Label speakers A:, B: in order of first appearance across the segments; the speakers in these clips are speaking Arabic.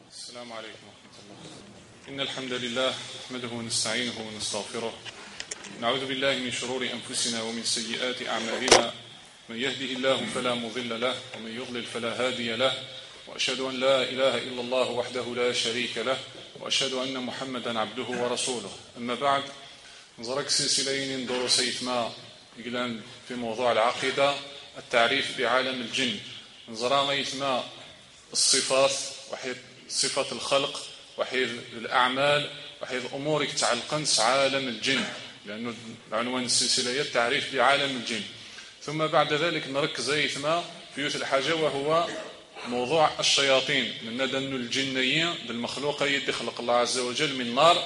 A: السلام عليكم ورحمة الله. إن الحمد لله نحمده ونستعينه ونستغفره، نعوذ بالله من شرور أنفسنا ومن سيئات أعمالنا، من يهده الله فلا مضل له ومن يضلل فلا هادي له، وأشهد أن لا إله إلا الله وحده لا شريك له، وأشهد أن محمدا عبده ورسوله. أما بعد، نزرك سلسلين دروس يتما يقلان في موضوع العقيدة، التعريف بعالم الجن. نزرا يتما الصفات، وحيد صفة الخلق، وحيد الأعمال، وحيد أمور يتعلقن عالم الجن، لأنه عنوان السلسلة التعريف بعالم الجن. ثم بعد ذلك نركز يتما في يوث الحاجة، وهو موضوع الشياطين. لأن الجنيين المخلوق يدي خلق الله عز وجل من نار،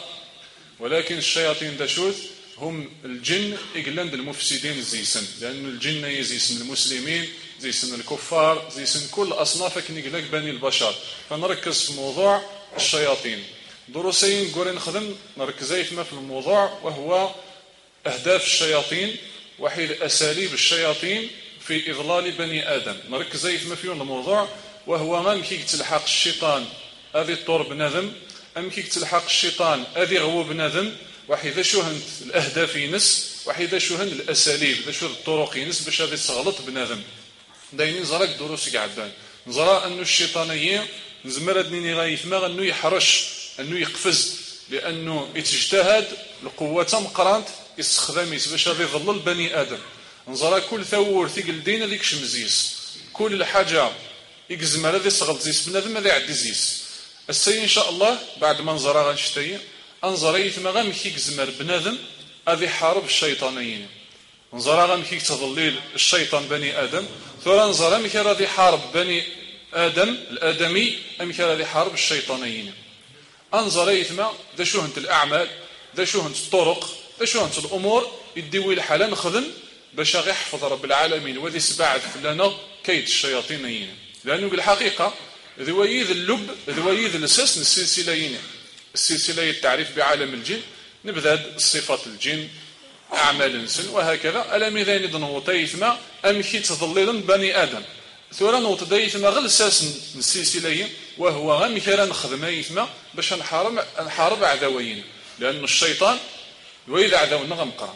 A: ولكن الشياطين دشوث هم الجن إقلاند المفسدين زيسن، لأن الجن يزيسن المسلمين، زيسن الكفار، زيسن كل أصناف كنقلق بني البشر. فنركز في موضوع الشياطين. دروسين قولين خدم نركز ما في الموضوع، وهو أهداف الشياطين وحيد أساليب الشياطين في إضلال بني آدم. نركز ما في الموضوع، وهو ما مكي تلحق الشيطان هذه الطور بنادم، أمكي تلحق الشيطان هذه غو بنادم، وحيدا شوهن الأهداف ينس، وحيدا شوهن الأساليب، ذا شوهن الطرق ينس باش هذه تغلط بنادم. داينين نزرك دروس قعدان نزرا أنه الشيطانيين نزمر أدنيني غايثما أنه يحرش، أنه يقفز، لأنه يتجتهد القوة مقرانت يستخدم باش هذه يظلل بني آدم. نزرا كل ثور ثقل دين ذيك شمزيس، كل حاجة يقزمر هذه صغلط زيس بنادم هذه عدي زيس. السي إن شاء الله بعد ما نزرا غنشتي انظر يثما غامكيك زمر بنادم هذه حارب الشيطانيين. نظر غامكيك تضليل الشيطان بني ادم، ثورا نظر امك هذه حارب بني ادم الادمي، امك هذه حارب الشيطانيين. انظر يثما ذا شوهنت الاعمال، ذا شوهنت الطرق، ذا شوهنت الامور يديوي الحاله نخدم باش يحفظ رب العالمين وذي سبعد فلنا كيد الشياطينيين. لانه بالحقيقه ذويذ اللب ذويذ الاساس السلسليين، السلسلة التعريف بعالم الجن، نبذاد صفات الجن، أعمال الإنسان، وهكذا. ألم إذا نضنه تيثما أمكي تضلل بني آدم، ثورا نوت دايثما غير الساس السلسلة، وهو غمكرا نخدم يثما باش نحارب أعداوين، لأن الشيطان وإذا عداونا غمقرا.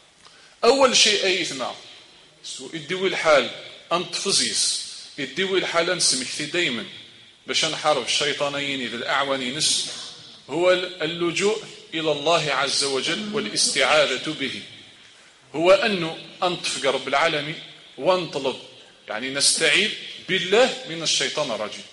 A: أول شيء أيثما يدوي الحال أن تفزيس، يدوي الحال نسمكتي دايما باش نحارب الشيطانيين إذا الأعواني نس، هو اللجوء إلى الله عز وجل والاستعاذة به. هو أنه أنطفق رب العالمين وانطلب، يعني نستعيذ بالله من الشيطان الرجيم.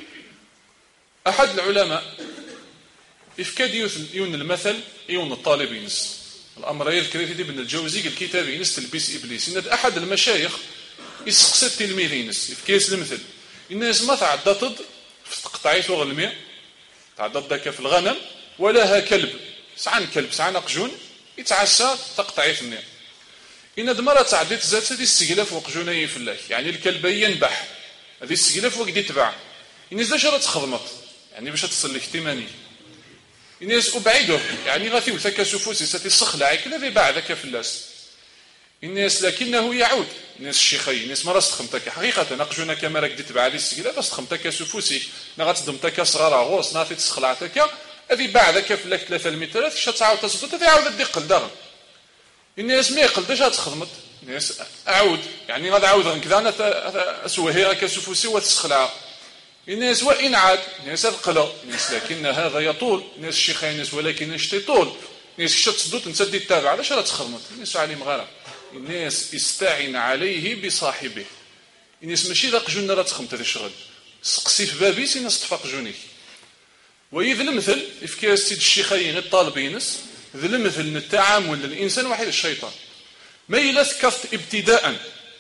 A: أحد العلماء إفكاد يون المثل يون الطالبين، الأمر يذكر ابن الجوزي الكتاب ينس تلبيس إبليس. إن أحد المشايخ يسقس التلميذ ينس إفكاس المثل، الناس ما تعدتض في تقطعيت وغلمية، تعدد ذاك في الغنم ولها كلب، سعان كلب سعان أقجون يتعسى تقطعي ثمانية. إن دمرة تعديت ذات هذه السجلة فوق جوني في الله، يعني الكلب ينبح هذه السجلة فوق دي تبع. الناس ذا شرط خدمت يعني باش تصل الاهتمامي. الناس أبعده يعني غاثي وثكا سفوسي ستي الصخلة كذا ذي باع ذاك في الناس. الناس لكنه يعود الناس الشيخي الناس مرة استخمتك حقيقة نقجونا كما راك ديت بعد السجلة بس استخمتك سفوسي نغات دمتك صغار غوص نافي تسخلعتك هذه بعد كيف لك 3 متر شات تعاود تصدت هذه عاود ديقل دغن. الناس ما يقلدش تخدمت الناس اعود يعني غاد عاود كذا انا اسوهي هكا سفوسي وتسخلع. الناس وان عاد الناس القلا الناس لكن هذا يطول الناس الشيخين الناس ولكن اش تطول الناس شات تصدت نسدي التابع علاش راه تخدمت الناس عليهم غير الناس استعين عليه بصاحبه. الناس ماشي ذاك جون راه تخمت هذا الشغل سقسي في بابي سي ناس تفاق جونيك. وإذ المثل إفكاس سيد الشيخين الطالبينس ذا المثل التعامل للإنسان واحد الشيطان ما إلا ذكرت ابتداء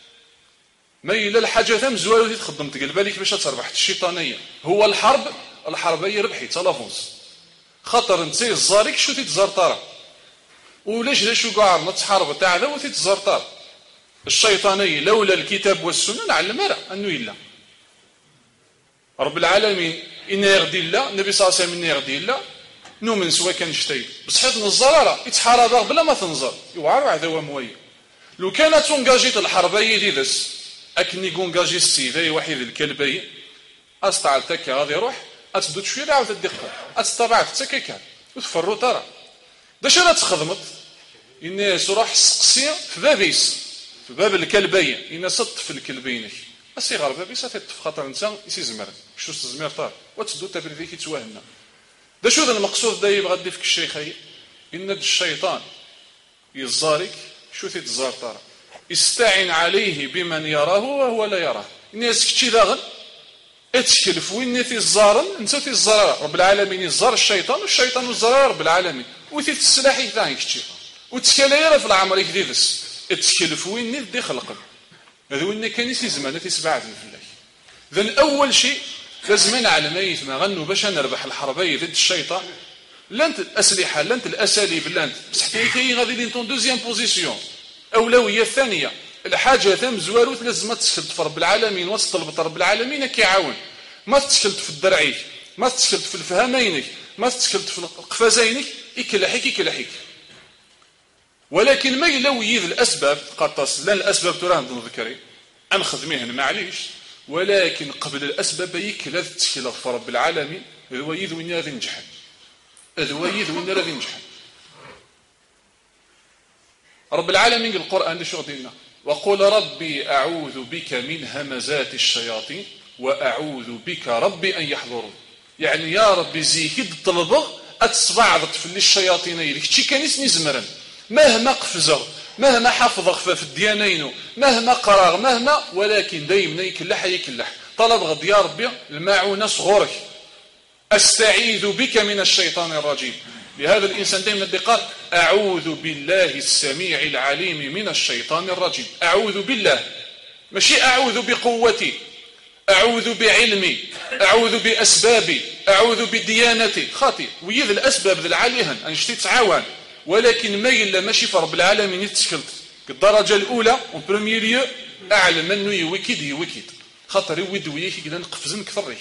A: ما إلا الحاجة ثم زوالو تخدم تقلب بالك باش تربح الشيطانية. هو الحرب هي ربحي تلافونس خاطر انتي الزاريك شو تتزرطر وليش لا شو قاعد نتحارب تاع ذا وتتزرطر الشيطانية. لولا الكتاب والسنة نعلم أنه إلا رب العالمين إن يغدي الله النبي صلى الله عليه وسلم إن يغدي الله نؤمن سوا كان شتي بصحيت نزر يتحارب بلا ما تنزر يوعر هذا هو موي. لو كانت تونجاجيت الحرب هي ديس اكني كونجاجي السيفي وحيد الكلبي استعلتك غادي يروح اتدوت شويه عاود الدقه اتطبعت حتى كيكال وتفروا ترى داش راه تخدمت الناس روح سقسي في بابيس في باب الكلبين الناس في الكلبين الصغار بابيس تطف خاطر انت يسيزمر شو تزمير طار وتدو تبري فيك يتوهنا دا شو ذا المقصود دا يبغى دي فيك الشيخ ان الشيطان يزارك شو تيتزار طار استعن عليه بمن يراه وهو لا يراه الناس كتشي داغن اتكلف وين تيزارن انت تيزار رب العالمين يزار الشيطان والشيطان يزار رب العالمين وتيت السلاح ثاني كتشي وتكلايره في العمر يكديدس اتكلف وين دي خلق هذا وين كان يسمعنا تسبع في الله اذا اول شيء لازم نعلم ميت ما غنوا باش نربح الحربيه ضد الشيطان لانت الاسلحه لانت الاساليب لانت بصح كاين غادي لي طون دوزيام بوزيسيون اولويه الثانيه الحاجه ثم زواروت لازم تسكلت في رب العالمين وتطلب رب العالمين كيعاون ما تسكلت في الدرعيك ما تسكلت في الفهامينك ما تسكلت في القفازينك يكلحيك ولكن ما يلو يذ الاسباب قطاس لا الاسباب تراه نذكري انخدميهن معليش ولكن قبل الاسباب يكلذ تسكيل في رب العالمين هو يذ وين غادي نجح هو يذ وين غادي نجح رب العالمين القران شو غادي لنا وقل ربي اعوذ بك من همزات الشياطين واعوذ بك ربي ان يحضرون يعني يا ربي زيك طلبغ اتصبعضت في الشياطين يلك شي كان يسني زمرن مهما قفزغ مهما حفظغ في الديانين مهما قراغ مهما ولكن دايما يكلح طلب غد يا ربي المعونة صغورك استعيذ بك من الشيطان الرجيم لهذا الإنسان دائما قال أعوذ بالله السميع العليم من الشيطان الرجيم أعوذ بالله ماشي أعوذ بقوتي أعوذ بعلمي أعوذ بأسبابي أعوذ بديانتي خاطئ ويذ الأسباب ذي العاليهن أنشتي تعاون ولكن ما إلا ماشي في رب العالمين يتشكلت الدرجة الأولى اون بروميير ليو أعلم منه يوكيد خاطر يود وياك كدا نقفزن كثريك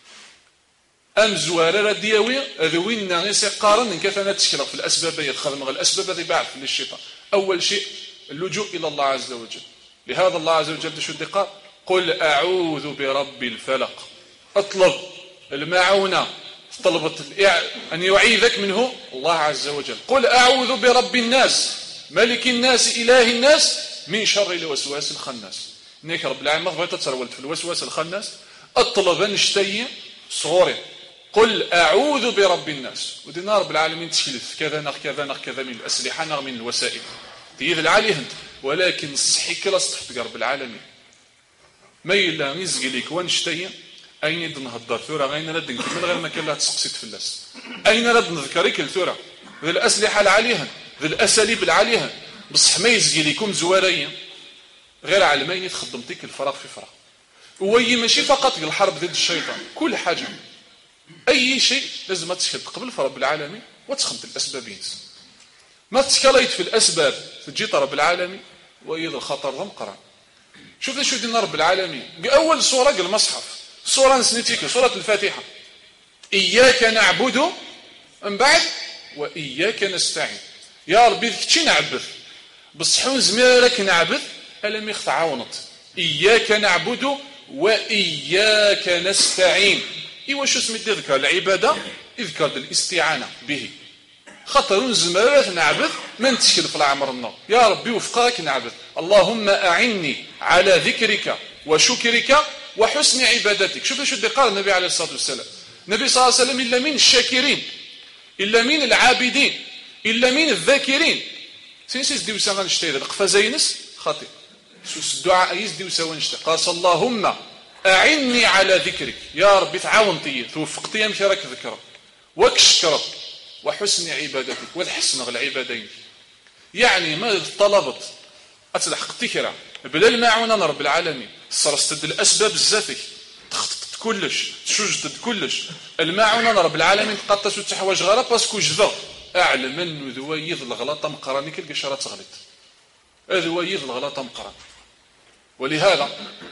A: أم زوارة ردياوي أذوين ناغيسي قارن كيف أنا تشكل في الأسباب يتخدم الأسباب هذه بعد في الشيطان أول شيء اللجوء إلى الله عز وجل لهذا الله عز وجل شو قال قل أعوذ برب الفلق اطلب المعونة طلبت أن يعيذك منه الله عز وجل قل أعوذ برب الناس ملك الناس إله الناس من شر الوسواس الخناس نيك رب العالمين ما بغيت ترولت في الوسواس الخناس اطلب نشتي صغوري قل أعوذ برب الناس ودينا رب العالمين تشلف كذا كذا من الأسلحة من الوسائل تيذ العالي هند ولكن الصحي كلا صحت رب العالمين ما إلا نزقي لك ونشتي أين يد نهضر ثورة غين رد نكمل غير ما كان لها تسقسيت في الناس أين رد نذكرك الثورة ذي الأسلحة العالية ذي الأساليب العالية بصح ما يزقي لكم زوارين غير علمين تخدمتك الفراغ في فراغ وهي ماشي فقط الحرب ضد الشيطان كل حاجة أي شيء لازم تشهد قبل فرب العالمين وتخمت الأسبابين ما تسكليت في الأسباب تجي رب العالمين وإذا الخطر ضم قرأ شوف شو دينا رب العالمين بأول سورة المصحف سورة نسنتيك سورة الفاتحة إياك نعبد من بعد وإياك نستعين يا ربي كتشي نعبد بصحون زميرك نعبد ألم يختعاونط إياك نعبد وإياك نستعين إيوا شو اسمي تذكر العبادة اذكر الاستعانة به خطر زمرات نعبد من تشكل في العمر النار يا ربي وفقك نعبد اللهم أعني على ذكرك وشكرك وحسن عبادتك شوف شو قال النبي عليه الصلاة والسلام النبي صلى الله عليه وسلم إلا من الشاكرين إلا من العابدين إلا من الذاكرين سينسيس ديو ساغان شتيد القفازينس خاطئ الدعاء يزدي وسوى نشتي قال اللهم أعني على ذكرك يا ربي تعاونتي توفقتي مشارك ذكرك وكشكرك وحسن عبادتك والحسن العبادين يعني ما طلبت أتلحق تكرا بلا المعونة رب العالمين صرستد الأسباب الزافك تخطط كلش تشجد كلش المعونة رب العالمين تقطس وتحواج غرا باسكو جذر أعلم أنه ذويض الغلطة مقراني كالقشرة تغلط ذويض الغلطة مقران ولهذا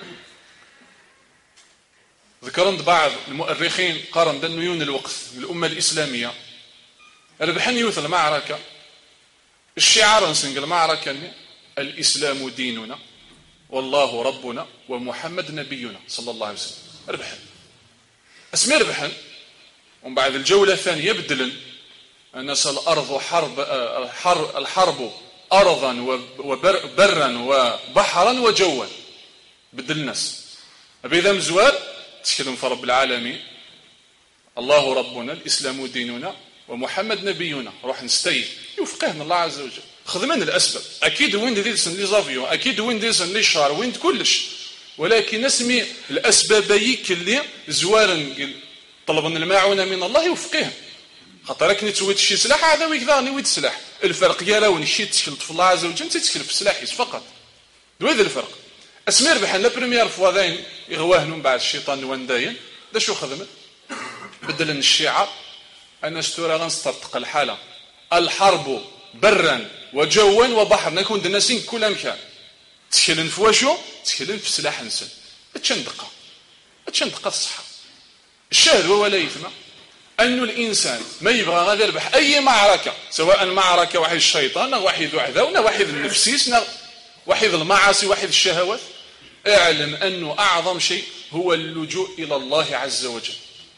A: ذكرت بعض المؤرخين قارن دنيون الوقت الأمة الإسلامية ربحن يوث المعركة الشعار نسنق المعركة الإسلام ديننا والله ربنا ومحمد نبينا صلى الله عليه وسلم ربحن اسمي ربحن ومن بعد الجولة الثانية بدلا الناس الأرض الحرب أرضا وبرا وبحرا وجوا، بدل الناس بإذا مزوال تكلم في رب العالمين، الله ربنا، الإسلام ديننا، ومحمد نبينا، روح نستيد يفقهنا الله عز وجل. خدمنا الأسباب، أكيد وين ديسن لي زافيون، أكيد وين ديسن لي شهر، وين كلش، ولكن نسمي الأسباب يك اللي زوارا طلبنا المعونة من الله يوفقهم. خاطر كني تويت شي سلاح هذا ويكذا نويت سلاح، الفرق يا لو نشي تشكلت في الله عز وجل تتشكل في سلاحيس فقط، هذا الفرق. اسمير بحال لا بريمير فوا ذاين يغواهنوا من بعد الشيطان ونداين دا شو خدمت بدل الشعار انا ستورا غنسترتق الحاله الحرب برا وجوا وبحر، نكون الناسين كل مكان تشكلن في واشو تشكلن في سلاح نسل تشندقه الصحه. الشاهد ولا يثمى أن الإنسان ما يبغى غادي يربح أي معركة، سواء معركة واحد الشيطان أو واحد العذاب أو واحد النفسيس أو واحد المعاصي واحد الشهوات، اعلم أنه أعظم شيء هو اللجوء إلى الله عز وجل.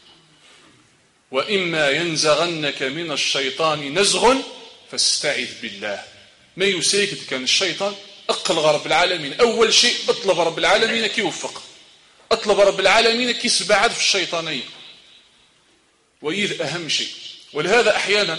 A: وإما ينزغنك من الشيطان نزغ فاستعذ بالله. ما يسيكت كان الشيطان أقل رب العالمين، أول شيء اطلب رب العالمين كي يوفق، اطلب رب العالمين كي يسبعد في الشيطانية، وإذ أهم شيء. ولهذا أحيانا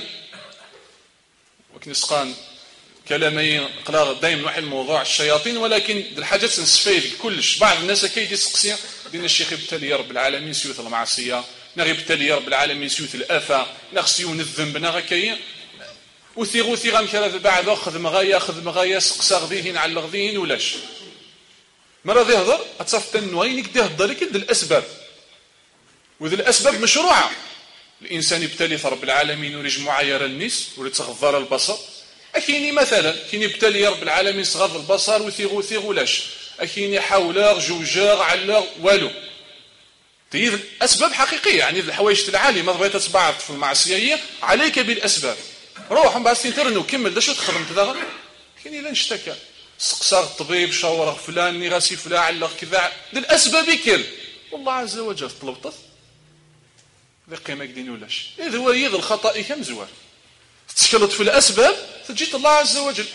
A: وكنسقان كلامي قلا دائما واحد الموضوع الشياطين، ولكن الحاجات نستفيد كلش. بعض الناس كيدي سقسيا دين الشيخ ابتلي يا رب العالمين سيوت المعصية، نغي ابتلي يا رب العالمين سيوت الآفة، نغسيون الذنب نغكي وثي غمكرا بعد أخذ مغايا سقسا غذيهن على غذيهن ولاش مرة ذي هضر أتصفت النوين يقدي هضر لك ذي الأسباب، وذي الأسباب مشروعة. الإنسان يبتلي رب العالمين وريج معايرة الناس وريد تغضر البصر، أكيني مثلا كين يبتلي رب العالمين صغر البصر وثيغ ولاش، أكيني حاولاغ جوجاغ علاغ والو. تيذ أسباب حقيقية، يعني الحوايج العالية ما بغيت تبعض في المعصية عليك بالأسباب. روح بعد تنترنو كمل دا شو تخدم تدغل كيني لا نشتكى سقساغ الطبيب شاور فلان نغاسي فلان علاغ كذا للأسباب كل والله عز وجل طلبطت ذي قيمة قدين ولاش. إذا هو يذ الخطأ كم زوار تشكلت في الأسباب تجيت الله عز وجل.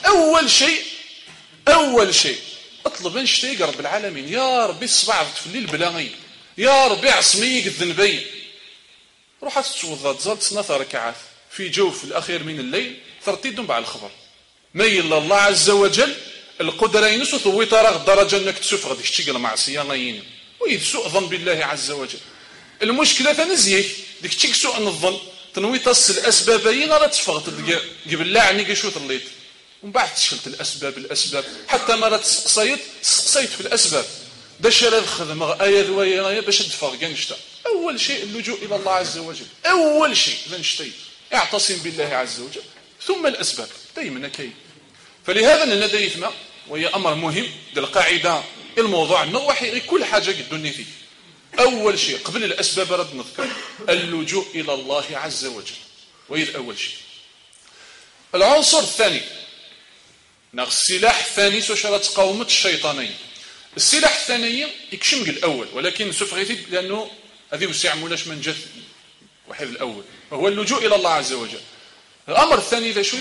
A: أول شيء اطلب انشتيق رب العالمين، يا ربي صبعت في الليل بلاغي، يا ربي عصميك الذنبين. روح تتوضا تزال 12 ركعات في جوف الأخير من الليل ترتيدهم بعد الخبر ميل الله عز وجل القدرة ينسو ثوي ترى الدرجة انك تسوف غادي تشتغل معصية نايين ويد سوء ظن بالله عز وجل. المشكلة تنزيك ديك تشيك سوء الظن تنوي تصل الأسبابين لا تفغط قبل لاعني كيشوت الليل ومن بعد تشكلت الأسباب حتى ما تسقسيت في الأسباب باش لا الخدمة آية ذوية باش تدفع كنشتا. أول شيء اللجوء إلى الله عز وجل، أول شيء لنشتي اعتصم بالله عز وجل ثم الأسباب دائما كي. فلهذا لدي ثم وهي أمر مهم القاعدة الموضوع النوحي كل حاجة قدني فيه. أول شيء قبل الأسباب رد نذكر اللجوء إلى الله عز وجل، وهي أول شيء. العنصر الثاني السلاح الثاني سوشرات قومة الشيطانية. السلاح الثاني يكشم الأول ولكن سفغيتي لأنه هذه وسع مولاش من جث واحد الأول وهو اللجوء إلى الله عز وجل. الأمر الثاني ذا شو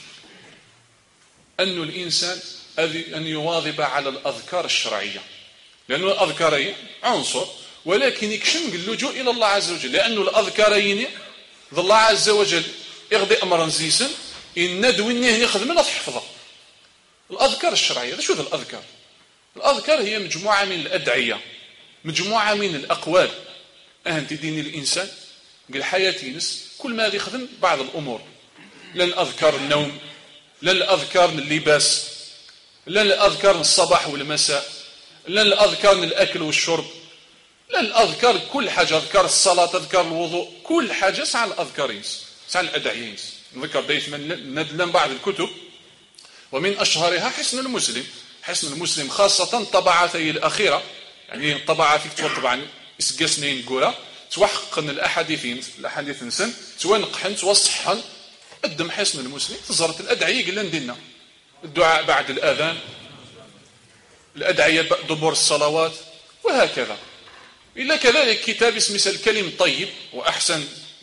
A: أن الإنسان أن يواظب على الأذكار الشرعية، لأن الأذكارين عنصر ولكن يكشم اللجوء إلى الله عز وجل، لأن الأذكارين ذا الله عز وجل يغضي أمرا زيسا إن ندوينه يخدمنا تحفظه. الأذكار الشرعية ذا شو ذا الأذكار؟ الأذكار هي مجموعة من الأدعية، مجموعة من الأقوال أهل دين الإنسان قل حياتي نس كل ما يخدم بعض الأمور، لن أذكر النوم، لن أذكر اللباس، لن أذكر الصباح والمساء، لن أذكر الأكل والشرب، لن أذكر كل حاجة، أذكر الصلاة، أذكر الوضوء، كل حاجة سعى الأذكارين سعى الأدعيين. نذكر دايما ندلن بعض الكتب ومن أشهرها حسن المسلم خاصة طبعاتي الأخيرة، يعني طبعاتي طبعا اسقسنين قولا توحقن الأحاديث نسن توانقحن توصحن قدم حسن المسلم تزرت الأدعية قلنا ندينا الدعاء بعد الأذان، الأدعية دبر الصلوات وهكذا. إلا كذلك كتاب اسمه الكلم طيب وأحسن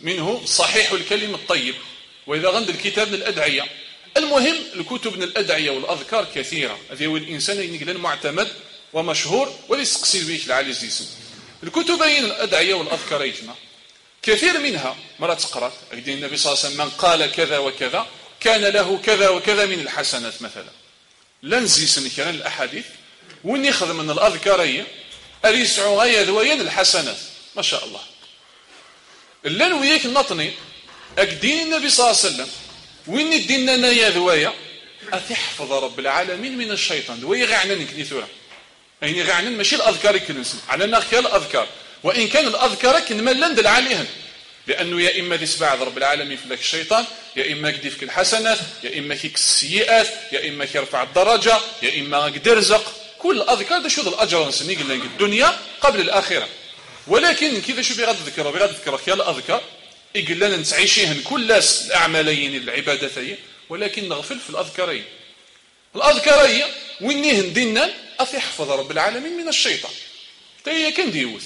A: منه صحيح الكلم الطيب، وإذا غند الكتاب من الأدعية. المهم الكتب من الأدعية والأذكار كثيرة، هذا هو الإنسان ينقلن معتمد ومشهور وليس تقصير بيك العالي يسمى الكتبين الأدعية والأذكار يجمع كثير منها مرة تقرأ أكدين النبي صلى الله عليه وسلم من قال كذا وكذا كان له كذا وكذا من الحسنات مثلا. لنزي سنكرا الأحاديث وين يخذ من الأذكارية أريسعوا غاية ذوين الحسنات ما شاء الله. اللان وياك النطني أكدين النبي صلى الله عليه وسلم وين الدين يا ذويا أتحفظ رب العالمين من الشيطان ذوي غعنن كنيثورا يعني غعنن ماشي الأذكار كننسل على ناخيا الأذكار، وإن كان الأذكار كنملندل عليهن، لأنه يا إما ذي سبعة رب العالمين في لك الشيطان، يا إما كديفك الحسنات، يا إما كيك السيئات، يا إما كيرفع الدرجة، يا إما كدرزق. كل الأذكار ده شو الأجر نسميه الدنيا قبل الآخرة. ولكن كذا شو بغض ذكر خيال الأذكار يقول لنا نتعيشيهن كل الأعمالين العبادتين، ولكن نغفل في الأذكارين. الأذكارية وينيهن دينا أتحفظ رب العالمين من الشيطان. تهي كان ديوث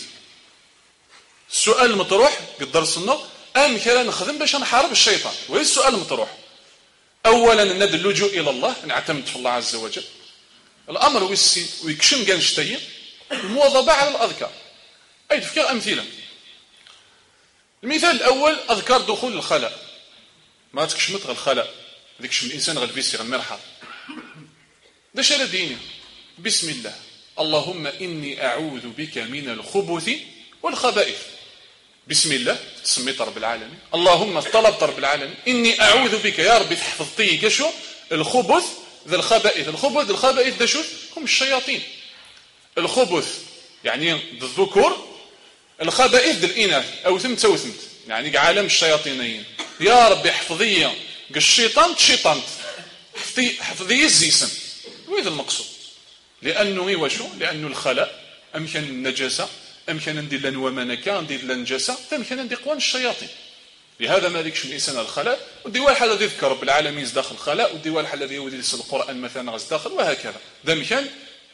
A: السؤال المطروح قد درسنا أم كلا نخدم باش نحارب الشيطان. وهي السؤال المطروح أولا ندل اللجوء إلى الله، نعتمد في الله عز وجل. الأمر ويكشم كان شتي المواظبة على الأذكار. أي تفكير أمثلة. المثال الأول أذكار دخول الخلاء، ما تكشمت غير الخلاء ذيك الإنسان غير فيسي غير مرحب ده شرع ديني. بسم الله اللهم إني أعوذ بك من الخبث والخبائث. بسم الله تسميت رب العالمين، اللهم طلبت رب العالمين إني أعوذ بك يا ربي تحفظتي كشو الخبث ذا الخبائث. الخبث الخبائث ده شو هم الشياطين. الخبث يعني الذكور، الخبائث ذا الإناث أو ثمت يعني عالم الشياطينيين. يا ربي حفظي الشيطان تشيطانت حفظي الزيسن. وهذا المقصود، لأنه وشو لأنه الخلاء أمكن النجاسة، أمكن ندير لنا ومنكا ندير لنا نجاسة، فأمكن ندير قوان الشياطين. لهذا ما ذيكش الإنسان الخلاء ودي واحد الذي يذكر رب العالمين داخل الخلاء، ودي واحد الذي يودي القرآن مثلا غز داخل، وهكذا. ذا مكان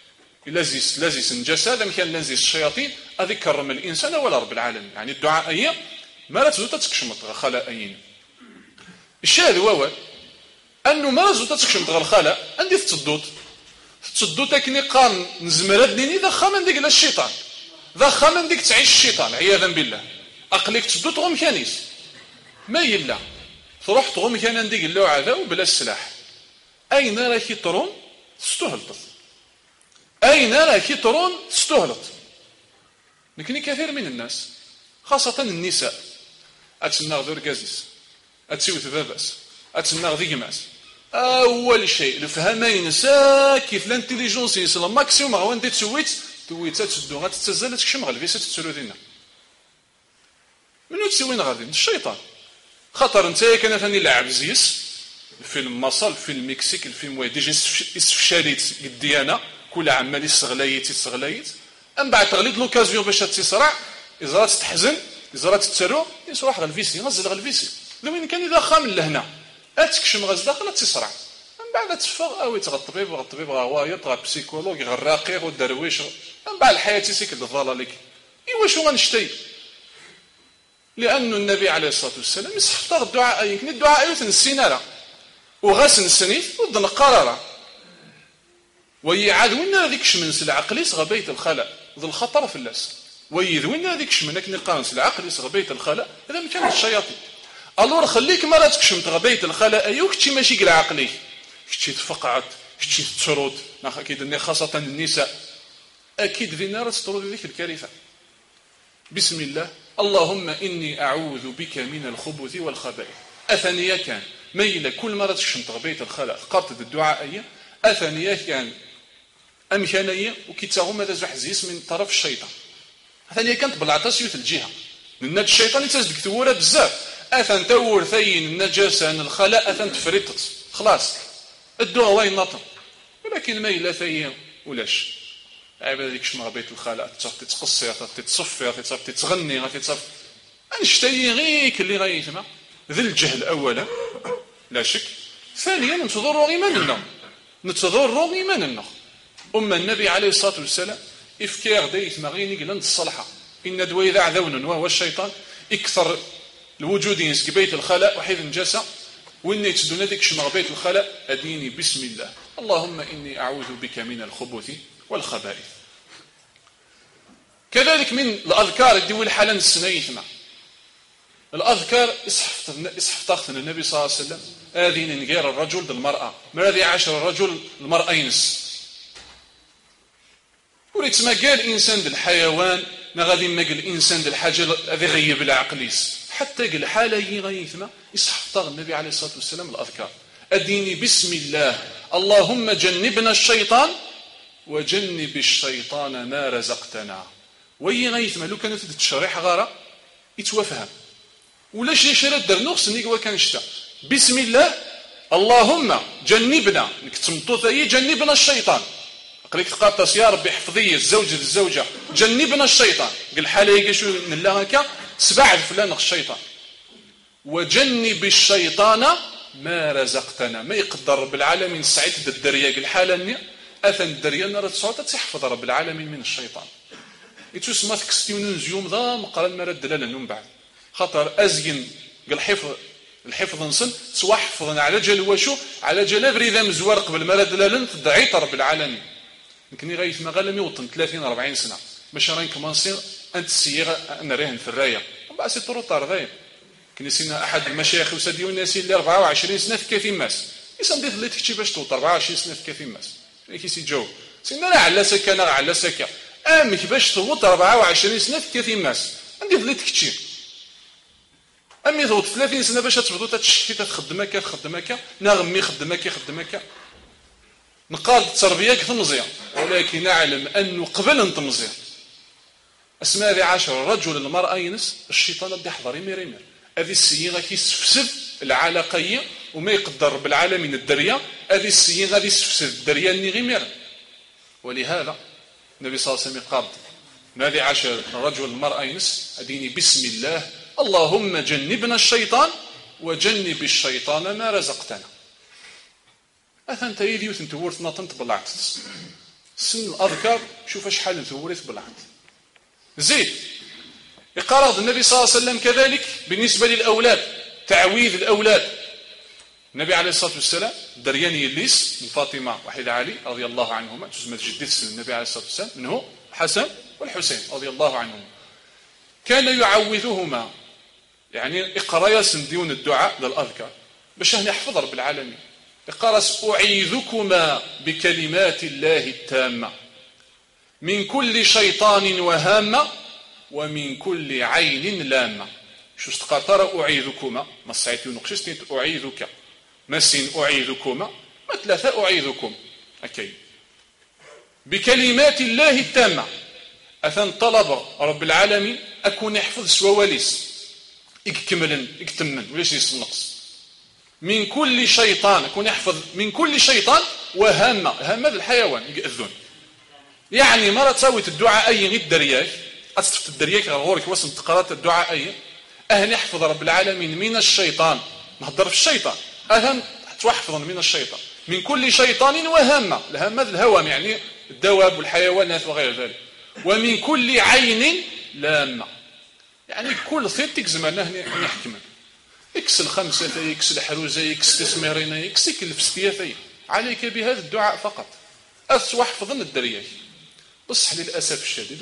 A: لازيس نجاسة، ذا مكان لازيس الشياطين أذكر من الإنسان ولا رب العالمين. يعني الدعاء أيه ما لا تزوت تكشمت خلاء أيين. الشاهد هو أنه ما لا زوت تكشمت الخلاء عندي تصدوت كني قام نزمر الديني ذا خامن ديك الشيطان، ذا خامن ديك تعيش الشيطان عياذا بالله. أقلك تصدو تغم كانيس ما يلا تروح تغم كان ديك اللوعة ذا وبلا السلاح. أين راكي ترون تستهلط، أين راكي ترون تستهلط. لكن كثير من الناس خاصة النساء أتسنغ ذو ركازيس أتسيوث باباس أتسنغ ذي جماس. أول شيء الفهمين كيف الانتليجونس يصل ماكسيموم غوان دي تسويت تسدو غتتزال تكشم غالفيسة تسلو دينا. منو تسوين غادي الشيطان. خاطر انت كان ثاني لعب زيس الفيلم مصل الفيلم مكسيك الفيلم واحد ديجا استفشاليت الديانة كل عمال يستغليت أم بعد تغليد لوكازيون باش تسرع إزرات تحزن إزرات تتسرو يصروح غالفيسي غزل غالفيسي لوين كان إذا خامل لهنا أتكشم غاز داخل تسرع. من بعد تفغ أوي تغى الطبيب غوايط غا بسيكولوج غا الراقي غا الدرويش. من بعد الحياة تسيك الضالة لك إيوا شو غنشتي. لأن النبي عليه الصلاة والسلام يصحفظ الدعاء يمكن الدعاء يوثن السينارة وغاسن السنيف وضن القرارة ويعاد وين هذيك شمنس العقليس غبيت الخلاء ذو الخطر في اللاس ويذ وين هذيك شمنك نقانس العقليس غبيت الخلاء هذا مكان الشياطين. الور خليك ما تكشم تغبيت الخلاء ايوك كشي ماشي كلا عقلي كشي تفقعت كشي تسرود اكيد خاصة النساء اكيد في النار تطرد ذيك الكارثة. بسم الله اللهم إني أعوذ بك من الخبث والخبائث. أثنية كان ميلة كل مرة تكشم تغبيت الخلاء قرطت الدعاء أيه أثنية كان أمكانية وكتاهم هذا زحزيس من طرف الشيطان. أثنية كانت بالعطاسيوث الجهة لأن الشيطان يتزدك ثورة بزاف أثن تور ثين النجاسة الخلاء أثن تفريطت خلاص الدعاء وين نطر. ولكن ميلة ثين ولاش عبادة ديك شمع بيت الخلاء تتقصي تتصفي تتغني انشتي غيك اللي غيثما ذي الجهل أولا لا شك. ثانيا نتضرر إيماننا أما النبي عليه الصلاة والسلام إفكار دايث مغيني قلن الصلحة إن دوي ذا عذون وهو الشيطان يكثر الوجود ينسك بيت الخلاء وحيث نجاسة وإني تدون ذيك شمغ بيت الخلاء أديني بسم الله اللهم إني أعوذ بك من الخبث والخبائث. كذلك من الأذكار الدول حالا السنيثمة الأذكار إصحف طاقتنا النبي صلى الله عليه وسلم آذين نغير الرجل بالمرأة ماذا عاشر الرجل المرأة ينس وليت ما قال الإنسان بالحيوان ما غادي ما قال الإنسان بالحاجة هذا غيب العقليس حتى قال حالة غيثمة إصحف طاق النبي عليه الصلاة والسلام الأذكار أديني بسم الله اللهم جنبنا الشيطان وجنب الشيطان ما رزقتنا وي غيثمة لو كانت تشريح غارة يتوفهم ولا شي شرات درنوخ سنيق وكان شتا بسم الله اللهم جنبنا نكتمطو جنبنا الشيطان قريت قاطس يا ربي حفظي الزوج الزوجه جنبنا الشيطان قال حاله يقشو نلا هكا سبع فلان الشيطان وجنب الشيطان ما رزقتنا ما يقدر رب العالمين سعيد الدريا قال حاله اثن الدريا نرى تصوت تحفظ رب العالمين من الشيطان يتسمى كستيون زيوم ذا مقرن مرد دلاله من بعد خطر ازين قال الحفظ نصن سوا حفظنا على جل وشو على جل بريده مزوار قبل ما دلالن تدعيت رب العالمين يمكن غيث ما غالمي وطن 30 40 سنه باش راه كومونسي انت السيغه انا رهن في الرايه بعد سي طرو طاردين كنيسينا احد المشايخ وساديو الناس اللي 24 سنه في كافي ماس يسندي اللي تكتب باش توط 24 سنه في كافي ماس كيسي جو سينا لا على سكه انا على سكه امك باش توط 24 سنه في كافي ماس عندي اللي تكتب امي توط 30 سنه باش تبدو تتشكي تخدمك نغمي خدمك نقاد التربيه كتمزيان ولكن نعلم انه قبل نتمزيان اسماء ذي 10 رجل المراه ينس الشيطان بدا يحضر يمير هذه السيئه كيسفسد العلاقيه وما يقدر بالعالمين الدريه هذه السيئه غادي يسفسد الدريه اللي غير ولهذا النبي صلى الله عليه وسلم قال ماذا 10 رجل المراه ينس اديني بسم الله اللهم جنبنا الشيطان وجنب الشيطان ما رزقتنا أثنت يدي وتنتورث ناطنت بلعت سن الأذكار شوف شحال تورث بلعت زيد يقرض النبي صلى الله عليه وسلم كذلك بالنسبة للأولاد تعويذ الأولاد النبي عليه الصلاة والسلام درياني الليس من فاطمة وحيد علي رضي الله عنهما تسمى جديد سن النبي عليه الصلاة والسلام منه حسن والحسين رضي الله عنهما كان يعوذهما يعني اقرأ سنديون الدعاء للأذكار باش نحفظ رب العالمين اقرأ أعيذكما بكلمات الله التامة من كل شيطان وهامة ومن كل عين لامة شو استقرأ أعيذكما ما سعيت ونقشت أعيذك ما سين أعيذكما ما ثلاثة أعيذكم أكيد بكلمات الله التامة أثن طلب رب العالمين أكون يحفظ سواليس اكملا اكتمن وليش يصنقص من كل شيطان أكون يحفظ من كل شيطان وهامة هامة الحيوان يأذون يعني مرة تسوي الدعاء أي غير درياك أصفت الدرياك غورك وصل تقرأت الدعاء أي أهن يحفظ رب العالمين من الشيطان نهضر في الشيطان أهن تحفظ من الشيطان من كل شيطان وهامة الهامة الهوام يعني الدواب والحيوانات وغير ذلك ومن كل عين لامة يعني كل خير تكزمنا نحكمه اكس الخمسة ثي اكس الحروزة اكس تسميرين اكس الفستية ثي عليك بهذا الدعاء فقط أسوح فضل الدرياك بصح للأسف الشديد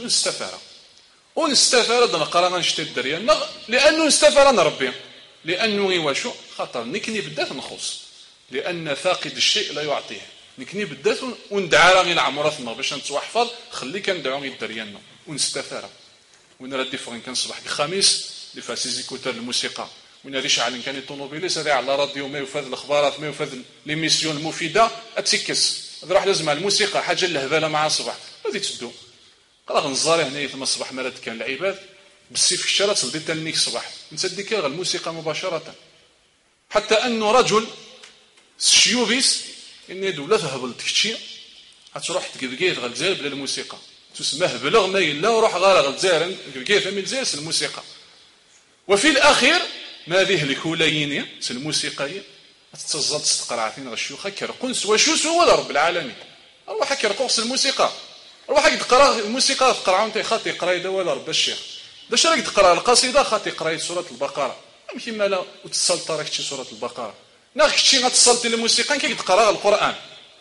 A: ونستفار نقرأ نشتي الدريا لأنه نستفار نربي لأنه واشو خطر نكني بالذات نخص لأن فاقد الشيء لا يعطيه نكني بالذات وندعى راغي العمرة باش نتوحفظ خليك ندعو غير الدريا ونستفار ونردي فغن كان صباح الخميس لفاسيزي كوتر الموسيقى وين شعل كان الطوموبيليس هذا على راديو ما يفاد الاخبارات ما يفاد ليميسيون المفيده اتسكس هذا راح لازم على الموسيقى حاجه لهذا مع الصباح غادي تشدو راه نزاري هنا ثم الصباح مرات كان العباد بالسيف في الشارع تصدي تنيك الصباح نسديك الموسيقى مباشره حتى انه رجل شيوبيس اني دوله هبل تكشي غتروح تقلقيت غالجزائر بلا الموسيقى تسماه بلغ ما الا وروح غير غالجزائر قلقيت من الجزائر الموسيقى وفي الاخير ما ذيه الكوليين الموسيقيين تتزاد تستقرعتين غشيوخه كرقنس وشو سوى رب العالمين الله كرقص الموسيقى روح تقرا الموسيقى تقرا انت خاطي قراي ولا رب الشيخ باش راك تقرا القصيده خاطي قراي سوره البقره كيما لا وتسلط راك تشي سوره البقره ناك تشي غتسلطي الموسيقى كي تقرا القران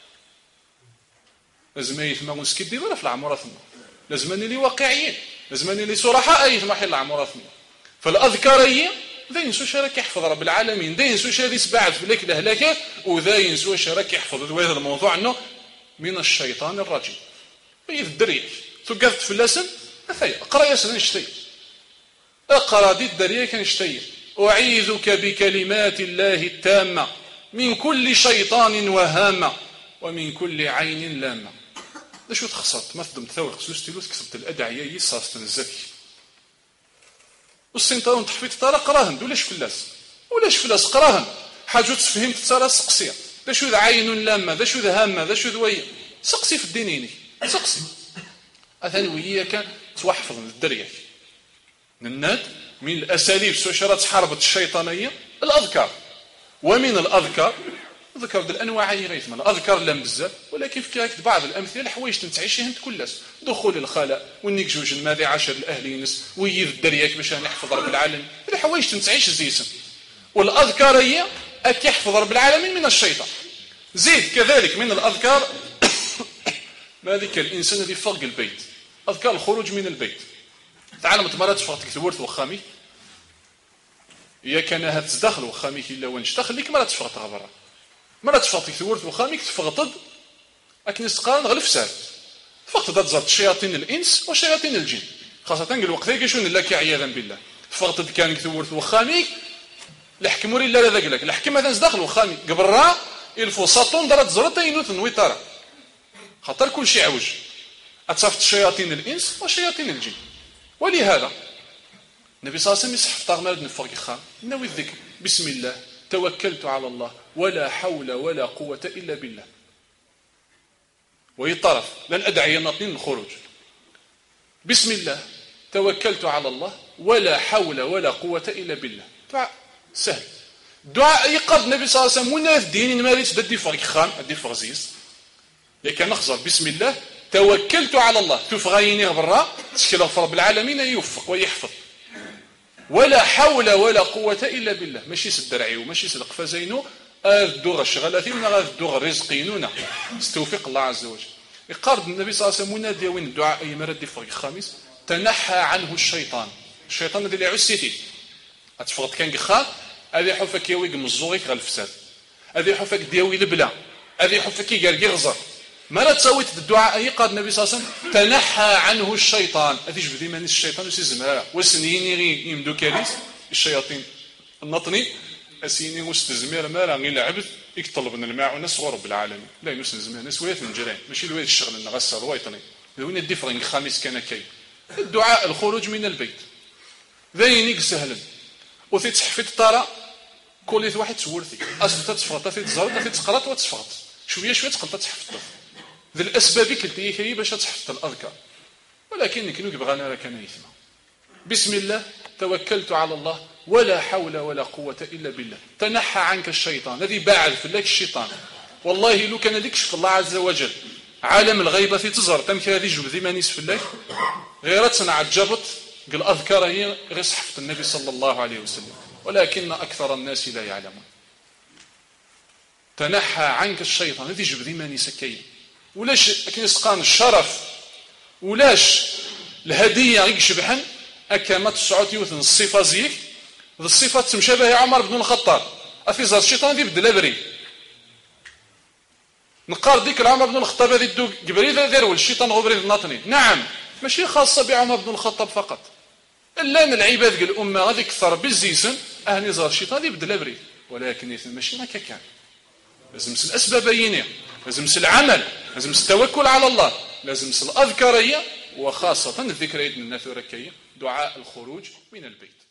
A: لازم يثما مسكدي ولا في العمره ثم لازم لي واقعيين لازم لي صراحه اي ثما حي العمره ثم فالاذكاريه ذا ينسوش راك يحفظ رب العالمين ذا ينسوش هذه سبعه في لك الهلاكات وذا ينسوش راك يحفظ هذا الموضوع انه من الشيطان الرجيم يد الدريك توقفت في اللسن اثي اقرا ياسن نشتي اقرا دي الدريه كنشتي اعيذك بكلمات الله التامه من كل شيطان وهامه ومن كل عين لامه شو تخسرت ما تدم تثور خصوص تلوث كسبت الادعيه يصاص الزكي والسنتون تحفيت ترى قراهن ولاش فلاس ولاش فلاس قراهن حاجه تفهمت ترى سقسيه ذا شو ذا عين لامه ذا شو ذا هامه ذا شو ذويه سقسي في الدينيني سقسي اثنويه كان توحفظ من الدريه الناد من الاساليب سوشرات حرب الشيطانيه الاذكار ومن الاذكار ذكر الانواع غيث من الاذكار لم بزاف ولكن في بعض الامثله الحوايج تنتعيشهم كلش دخول الخلاء والنيك جوج ماذا عشر الاهلينس ويذ الدرياك باش نحفظ رب العالمين الحوايج تنتعيش زيسن والاذكاريه يحفظ رب العالمين من الشيطان زيد كذلك من الاذكار ما ذيك الانسان اللي فوق البيت اذكار الخروج من البيت تعلم تمرات فقط كثورت وخامي يا كان هاد تدخل وخامي الا وانش تخليك مرات فقط غبره مرات فقط كثورت وخامي تفقطد لكن استقال غلف سار فقط تزرت شياطين الانس وشياطين الجن خاصه الوقت هيك شنو لك عياذا بالله فقط كان كثورت وخامي الحكم الا لا ذاك الحكم هذا داخل وخامي قبل الفوساطون درت زرتين وتنويطره خاطر كل شيء عوج اتصفت شياطين الانس وشياطين الجن ولهذا النبي صلى الله عليه وسلم يصحف طاغمال نفوق خام نوي الذكر بسم الله توكلت على الله ولا حول ولا قوة إلا بالله ويطرف لن أدعي ناطنين الخروج بسم الله توكلت على الله ولا حول ولا قوة إلا بالله دعاء سهل دعاء يقض النبي صلى الله عليه وسلم وناف ديني ما ريتش دي فوق خام دي فوق زيز لكن نخزر بسم الله توكلت على الله تفغيني برا تشكل رب العالمين يوفق ويحفظ ولا حول ولا قوة إلا بالله ماشي سدرعي وماشي سلق فزينو الدغ الشغلاتي من غير الدغ الرزقينونا استوفق الله عز وجل يقارد النبي صلى الله عليه وسلم منادي وين الدعاء أي مرة دي فوق الخامس تنحى عنه الشيطان الشيطان الذي عسيتي أتفقد كان قخال هذا حفك يوي مزوغيك غير الفساد هذا حفك ديوي البلا هذا حفك يغزر مرة تسويت الدعاء أي قاد النبي صلى الله عليه وسلم تنحى عنه الشيطان هذه جبدي ماني الشيطان وسيزمها وسنيني يمدو كاريس الشياطين النطني اسيني مستزمير مالا غير العبد يطلب من الماعون صغور رب العالمين لا ينسزمها ناس ويات من جيران ماشي الواد الشغل اللي غسر وايطني وين الديفرنج خامس كان كاين الدعاء الخروج من البيت ذاينيك سهلا وتتحفظ طارا كل واحد تورثي اصل تتفرط تتزرد تتقرط وتفرط شويه تقلط تحفظ ذي الاسباب كلتي هي باش تحفظ الاذكار ولكن كنو يبغانا راه كان يثما بسم الله توكلت على الله ولا حول ولا قوة إلا بالله تنحى عنك الشيطان الذي باعد في لك الشيطان والله لو كان لك شف الله عز وجل عالم الغيبة في تزر تمكي هذه جبذي ما نسف لك غير تصنع الجبط قال أذكار هي غير صحفة النبي صلى الله عليه وسلم ولكن أكثر الناس لا يعلمون تنحى عنك الشيطان الذي جبذي ما نسكين ولاش كنسقان الشرف ولاش الهدية غير شبحن أكامات السعوتي وثن الصفة زيك ذي الصفة تمشى بها عمر بن الخطاب أفيزار الشيطان ذي بدل أبري نقار ديك عمر بن الخطاب هذه الدوق قبري ذا ذير والشيطان غبري الناطني نعم ماشي خاصة بعمر بن الخطاب فقط إلا أن العباد قال الأمة غادي كثر بالزيسن أهني زار الشيطان ذي بدل أبري ولكن يثم ماشي ما كان لازم سل الأسباب بينيه لازم سل العمل لازم سل التوكل على الله لازم سل الأذكارية وخاصة الذكريات من النافورة دعاء الخروج من البيت